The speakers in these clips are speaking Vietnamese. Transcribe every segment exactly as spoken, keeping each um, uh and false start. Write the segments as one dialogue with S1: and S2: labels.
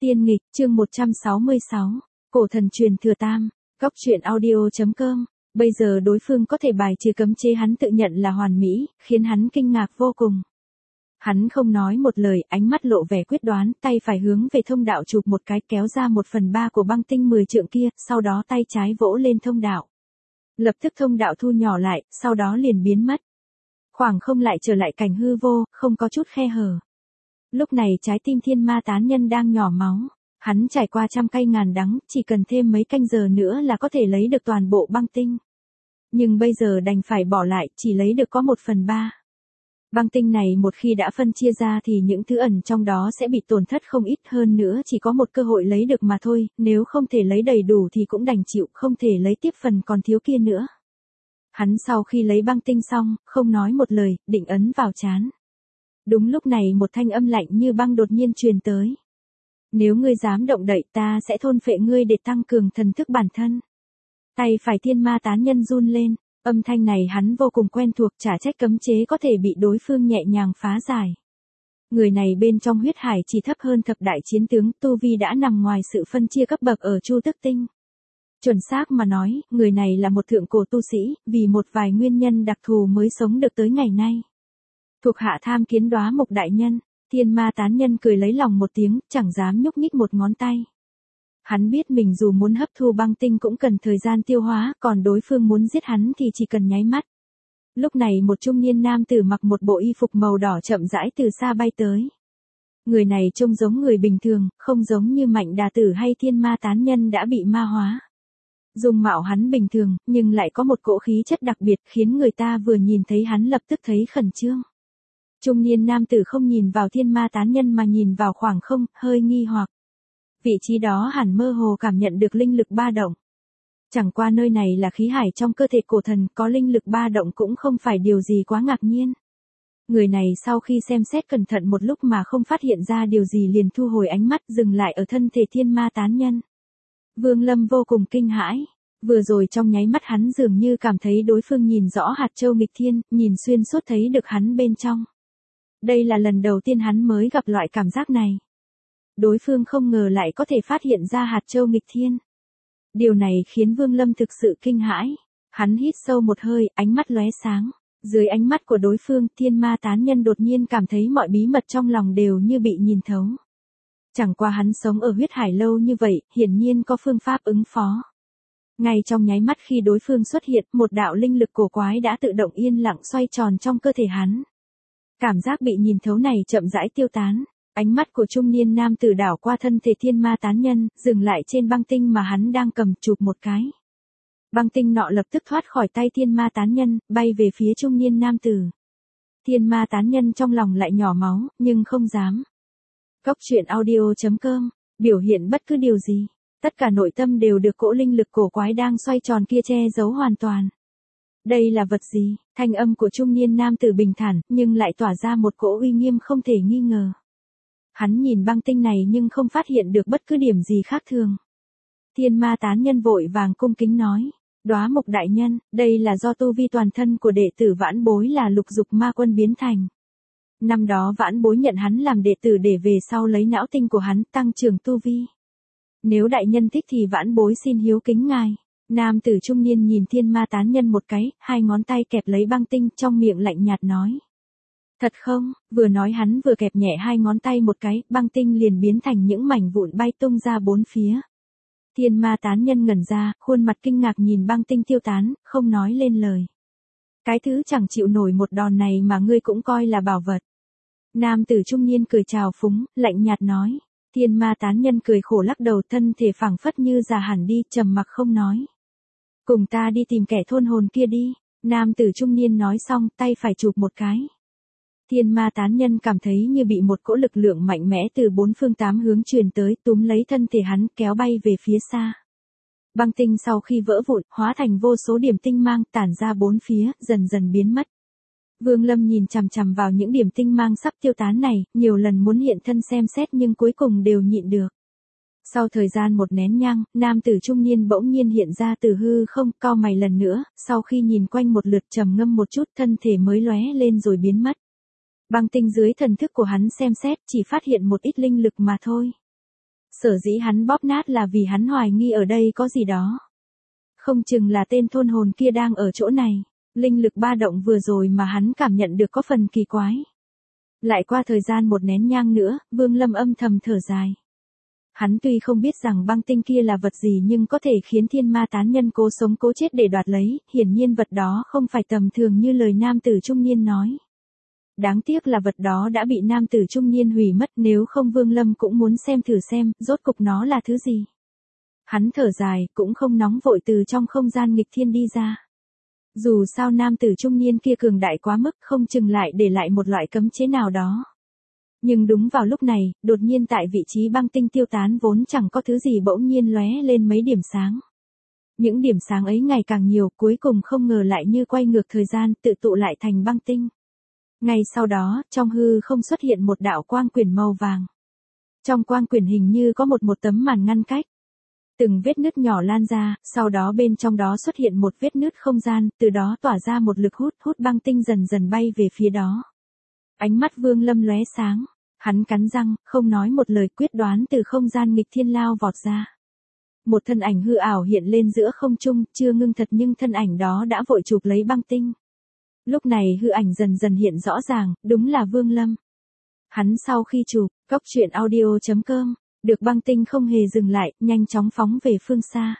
S1: Tiên nghịch, chương một trăm sáu mươi sáu, cổ thần truyền thừa tam, góc truyện audio.com. Bây giờ đối phương có thể bài trừ cấm chế hắn tự nhận là hoàn mỹ, khiến hắn kinh ngạc vô cùng. Hắn không nói một lời, ánh mắt lộ vẻ quyết đoán, tay phải hướng về thông đạo chụp một cái, kéo ra một phần ba của băng tinh mười trượng kia, sau đó tay trái vỗ lên thông đạo. Lập tức thông đạo thu nhỏ lại, sau đó liền biến mất. Khoảng không lại trở lại cảnh hư vô, không có chút khe hở. Lúc này trái tim thiên ma tán nhân đang nhỏ máu. Hắn trải qua trăm cay ngàn đắng, chỉ cần thêm mấy canh giờ nữa là có thể lấy được toàn bộ băng tinh. Nhưng bây giờ đành phải bỏ lại, chỉ lấy được có một phần ba. Băng tinh này một khi đã phân chia ra thì những thứ ẩn trong đó sẽ bị tổn thất không ít, hơn nữa chỉ có một cơ hội lấy được mà thôi, nếu không thể lấy đầy đủ thì cũng đành chịu, không thể lấy tiếp phần còn thiếu kia nữa. Hắn sau khi lấy băng tinh xong, không nói một lời, định ấn vào trán. Đúng lúc này một thanh âm lạnh như băng đột nhiên truyền tới. Nếu ngươi dám động đậy ta sẽ thôn phệ ngươi để tăng cường thần thức bản thân. Tay phải thiên ma tán nhân run lên, âm thanh này hắn vô cùng quen thuộc, chả trách cấm chế có thể bị đối phương nhẹ nhàng phá giải. Người này bên trong huyết hải chỉ thấp hơn thập đại chiến tướng, tu vi đã nằm ngoài sự phân chia cấp bậc ở Chu Tức Tinh. Chuẩn xác mà nói, người này là một thượng cổ tu sĩ, vì một vài nguyên nhân đặc thù mới sống được tới ngày nay. Thuộc hạ tham kiến Đóa Mộc đại nhân. Thiên ma tán nhân cười lấy lòng một tiếng, chẳng dám nhúc nhích một ngón tay. Hắn biết mình dù muốn hấp thu băng tinh cũng cần thời gian tiêu hóa, còn đối phương muốn giết hắn thì chỉ cần nháy mắt. Lúc này một trung niên nam tử mặc một bộ y phục màu đỏ chậm rãi từ xa bay tới. Người này trông giống người bình thường, không giống như Mạnh Đà Tử hay thiên ma tán nhân đã bị ma hóa. Dung mạo hắn bình thường, nhưng lại có một cỗ khí chất đặc biệt khiến người ta vừa nhìn thấy hắn lập tức thấy khẩn trương. Trung niên nam tử không nhìn vào thiên ma tán nhân mà nhìn vào khoảng không, hơi nghi hoặc. Vị trí đó hẳn mơ hồ cảm nhận được linh lực ba động. Chẳng qua nơi này là khí hải trong cơ thể cổ thần, có linh lực ba động cũng không phải điều gì quá ngạc nhiên. Người này sau khi xem xét cẩn thận một lúc mà không phát hiện ra điều gì liền thu hồi ánh mắt, dừng lại ở thân thể thiên ma tán nhân. Vương Lâm vô cùng kinh hãi. Vừa rồi trong nháy mắt hắn dường như cảm thấy đối phương nhìn rõ hạt châu nghịch thiên, nhìn xuyên suốt thấy được hắn bên trong. Đây là lần đầu tiên hắn mới gặp loại cảm giác này. Đối phương không ngờ lại có thể phát hiện ra hạt châu nghịch thiên. Điều này khiến Vương Lâm thực sự kinh hãi. Hắn hít sâu một hơi, ánh mắt lóe sáng. Dưới ánh mắt của đối phương, thiên ma tán nhân đột nhiên cảm thấy mọi bí mật trong lòng đều như bị nhìn thấu. Chẳng qua hắn sống ở huyết hải lâu như vậy, hiển nhiên có phương pháp ứng phó. Ngay trong nháy mắt khi đối phương xuất hiện, một đạo linh lực cổ quái đã tự động yên lặng xoay tròn trong cơ thể hắn. Cảm giác bị nhìn thấu này chậm rãi tiêu tán, ánh mắt của trung niên nam tử đảo qua thân thể thiên ma tán nhân, dừng lại trên băng tinh mà hắn đang cầm, chụp một cái. Băng tinh nọ lập tức thoát khỏi tay thiên ma tán nhân, bay về phía trung niên nam tử. Thiên ma tán nhân trong lòng lại nhỏ máu, nhưng không dám. Góc truyện audio.com, biểu hiện bất cứ điều gì, tất cả nội tâm đều được cỗ linh lực cổ quái đang xoay tròn kia che giấu hoàn toàn. Đây là vật gì? Thanh âm của trung niên nam tử bình thản, nhưng lại tỏa ra một cỗ uy nghiêm không thể nghi ngờ. Hắn nhìn băng tinh này nhưng không phát hiện được bất cứ điểm gì khác thường. Thiên ma tán nhân vội vàng cung kính nói, Đóa Mộc đại nhân, đây là do tu vi toàn thân của đệ tử vãn bối là Lục Dục Ma Quân biến thành. Năm đó vãn bối nhận hắn làm đệ tử để về sau lấy não tinh của hắn tăng trưởng tu vi. Nếu đại nhân thích thì vãn bối xin hiếu kính ngài. Nam tử trung niên nhìn thiên ma tán nhân một cái, hai ngón tay kẹp lấy băng tinh, trong miệng lạnh nhạt nói. Thật không? Vừa nói hắn vừa kẹp nhẹ hai ngón tay một cái, băng tinh liền biến thành những mảnh vụn bay tung ra bốn phía. Thiên ma tán nhân ngẩn ra, khuôn mặt kinh ngạc nhìn băng tinh tiêu tán, không nói lên lời. Cái thứ chẳng chịu nổi một đòn này mà ngươi cũng coi là bảo vật. Nam tử trung niên cười chào phúng, lạnh nhạt nói. Thiên ma tán nhân cười khổ lắc đầu, thân thể phảng phất như già hẳn đi, trầm mặc không nói. Cùng ta đi tìm kẻ thôn hồn kia đi. Nam tử trung niên nói xong, tay phải chụp một cái. Thiên ma tán nhân cảm thấy như bị một cỗ lực lượng mạnh mẽ từ bốn phương tám hướng truyền tới, túm lấy thân thể hắn, kéo bay về phía xa. Băng tinh sau khi vỡ vụn, hóa thành vô số điểm tinh mang, tản ra bốn phía, dần dần biến mất. Vương Lâm nhìn chằm chằm vào những điểm tinh mang sắp tiêu tán này, nhiều lần muốn hiện thân xem xét nhưng cuối cùng đều nhịn được. Sau thời gian một nén nhang, nam tử trung niên bỗng nhiên hiện ra từ hư không, cau mày lần nữa, sau khi nhìn quanh một lượt trầm ngâm một chút, thân thể mới lóe lên rồi biến mất. Băng tinh dưới thần thức của hắn xem xét, chỉ phát hiện một ít linh lực mà thôi. Sở dĩ hắn bóp nát là vì hắn hoài nghi ở đây có gì đó. Không chừng là tên thôn hồn kia đang ở chỗ này. Linh lực ba động vừa rồi mà hắn cảm nhận được có phần kỳ quái. Lại qua thời gian một nén nhang nữa, Vương Lâm âm thầm thở dài. Hắn tuy không biết rằng băng tinh kia là vật gì nhưng có thể khiến thiên ma tán nhân cố sống cố chết để đoạt lấy, hiển nhiên vật đó không phải tầm thường như lời nam tử trung niên nói. Đáng tiếc là vật đó đã bị nam tử trung niên hủy mất, nếu không Vương Lâm cũng muốn xem thử xem, rốt cục nó là thứ gì. Hắn thở dài, cũng không nóng vội từ trong không gian nghịch thiên đi ra. Dù sao nam tử trung niên kia cường đại quá mức, không chừng lại để lại một loại cấm chế nào đó. Nhưng đúng vào lúc này, đột nhiên tại vị trí băng tinh tiêu tán vốn chẳng có thứ gì bỗng nhiên lóe lên mấy điểm sáng. Những điểm sáng ấy ngày càng nhiều, cuối cùng không ngờ lại như quay ngược thời gian, tự tụ lại thành băng tinh. Ngay sau đó, trong hư không xuất hiện một đạo quang quyển màu vàng. Trong quang quyển hình như có một một tấm màn ngăn cách. Từng vết nứt nhỏ lan ra, sau đó bên trong đó xuất hiện một vết nứt không gian, từ đó tỏa ra một lực hút, hút băng tinh dần dần bay về phía đó. Ánh mắt Vương Lâm lóe sáng, hắn cắn răng, không nói một lời, quyết đoán từ không gian nghịch thiên lao vọt ra. Một thân ảnh hư ảo hiện lên giữa không trung, chưa ngưng thật nhưng thân ảnh đó đã vội chụp lấy băng tinh. Lúc này hư ảnh dần dần hiện rõ ràng, đúng là Vương Lâm. Hắn sau khi chụp, cóc truyện audio chấm com, được băng tinh không hề dừng lại, nhanh chóng phóng về phương xa.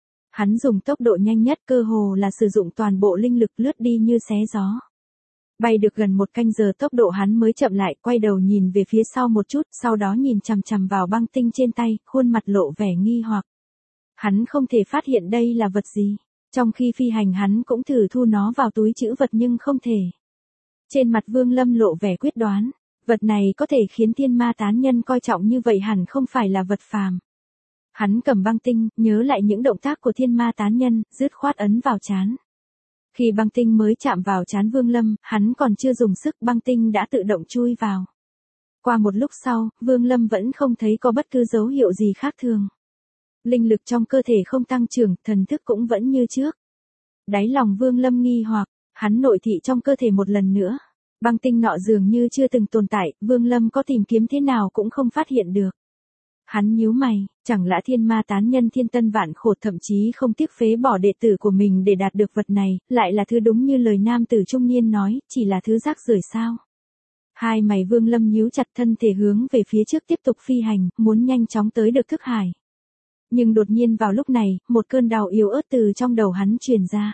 S1: Hắn dùng tốc độ nhanh nhất, cơ hồ là sử dụng toàn bộ linh lực, lướt đi như xé gió. Bay được gần một canh giờ tốc độ hắn mới chậm lại, quay đầu nhìn về phía sau một chút, sau đó nhìn chằm chằm vào băng tinh trên tay, khuôn mặt lộ vẻ nghi hoặc. Hắn không thể phát hiện đây là vật gì. Trong khi phi hành hắn cũng thử thu nó vào túi trữ vật nhưng không thể. Trên mặt Vương Lâm lộ vẻ quyết đoán, vật này có thể khiến thiên ma tán nhân coi trọng như vậy hẳn không phải là vật phàm. Hắn cầm băng tinh, nhớ lại những động tác của thiên ma tán nhân, dứt khoát ấn vào trán. Khi băng tinh mới chạm vào trán Vương Lâm, hắn còn chưa dùng sức, băng tinh đã tự động chui vào. Qua một lúc sau, Vương Lâm vẫn không thấy có bất cứ dấu hiệu gì khác thường. Linh lực trong cơ thể không tăng trưởng, thần thức cũng vẫn như trước. Đáy lòng Vương Lâm nghi hoặc, hắn nội thị trong cơ thể một lần nữa. Băng tinh nọ dường như chưa từng tồn tại, Vương Lâm có tìm kiếm thế nào cũng không phát hiện được. Hắn nhíu mày, chẳng lẽ thiên ma tán nhân thiên tân vạn khổ thậm chí không tiếc phế bỏ đệ tử của mình để đạt được vật này, lại là thứ đúng như lời nam tử trung niên nói, chỉ là thứ rác rưởi sao? Hai mày Vương Lâm nhíu chặt, thân thể hướng về phía trước tiếp tục phi hành, muốn nhanh chóng tới được thức hải. Nhưng đột nhiên vào lúc này, một cơn đau yếu ớt từ trong đầu hắn truyền ra.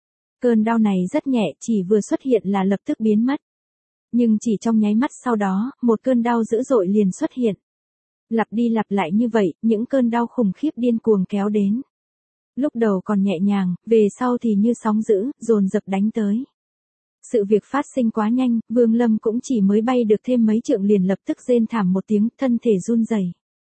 S1: Cơn đau này rất nhẹ, chỉ vừa xuất hiện là lập tức biến mất. Nhưng chỉ trong nháy mắt sau đó, một cơn đau dữ dội liền xuất hiện. Lặp đi lặp lại như vậy, những cơn đau khủng khiếp điên cuồng kéo đến. Lúc đầu còn nhẹ nhàng, về sau thì như sóng dữ, dồn dập đánh tới. Sự việc phát sinh quá nhanh, Vương Lâm cũng chỉ mới bay được thêm mấy trượng liền lập tức rên thảm một tiếng, thân thể run rẩy.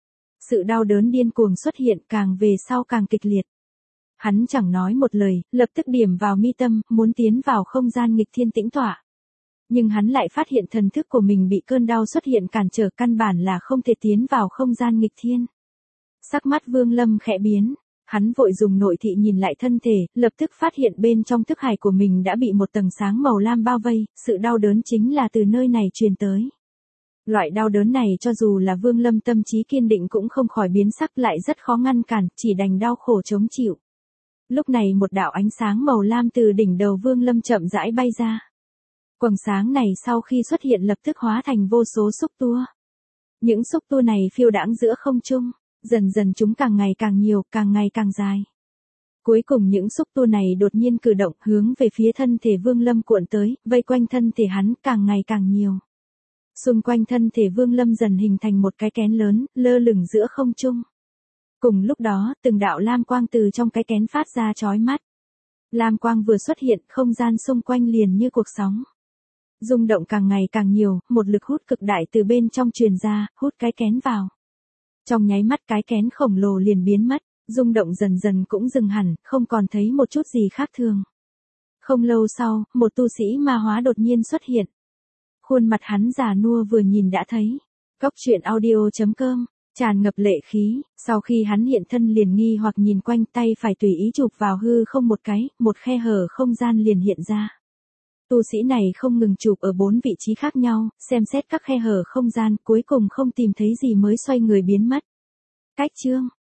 S1: Sự đau đớn điên cuồng xuất hiện, càng về sau càng kịch liệt. Hắn chẳng nói một lời, lập tức điểm vào mi tâm, muốn tiến vào không gian nghịch thiên tĩnh tọa. Nhưng hắn lại phát hiện thần thức của mình bị cơn đau xuất hiện cản trở, căn bản là không thể tiến vào không gian nghịch thiên. Sắc mắt Vương Lâm khẽ biến, hắn vội dùng nội thị nhìn lại thân thể, lập tức phát hiện bên trong thức hải của mình đã bị một tầng sáng màu lam bao vây, sự đau đớn chính là từ nơi này truyền tới. Loại đau đớn này cho dù là Vương Lâm tâm trí kiên định cũng không khỏi biến sắc, lại rất khó ngăn cản, chỉ đành đau khổ chống chịu. Lúc này một đạo ánh sáng màu lam từ đỉnh đầu Vương Lâm chậm rãi bay ra. Quầng sáng này sau khi xuất hiện lập tức hóa thành vô số xúc tua. Những xúc tua này phiêu đãng giữa không trung, dần dần chúng càng ngày càng nhiều, càng ngày càng dài. Cuối cùng những xúc tua này đột nhiên cử động, hướng về phía thân thể Vương Lâm cuộn tới, vây quanh thân thể hắn càng ngày càng nhiều. Xung quanh thân thể Vương Lâm dần hình thành một cái kén lớn, lơ lửng giữa không trung. Cùng lúc đó, từng đạo lam quang từ trong cái kén phát ra chói mắt. Lam quang vừa xuất hiện, không gian xung quanh liền như cuộc sóng. Rung động càng ngày càng nhiều, một lực hút cực đại từ bên trong truyền ra, hút cái kén vào. Trong nháy mắt cái kén khổng lồ liền biến mất, rung động dần dần cũng dừng hẳn, không còn thấy một chút gì khác thường. Không lâu sau, một tu sĩ ma hóa đột nhiên xuất hiện. Khuôn mặt hắn già nua vừa nhìn đã thấy. Cóc truyện audio chấm com, tràn ngập lệ khí, sau khi hắn hiện thân liền nghi hoặc nhìn quanh, tay phải tùy ý chụp vào hư không một cái, một khe hở không gian liền hiện ra. Tu sĩ này không ngừng chụp ở bốn vị trí khác nhau, xem xét các khe hở không gian, cuối cùng không tìm thấy gì mới xoay người biến mất. Cách chương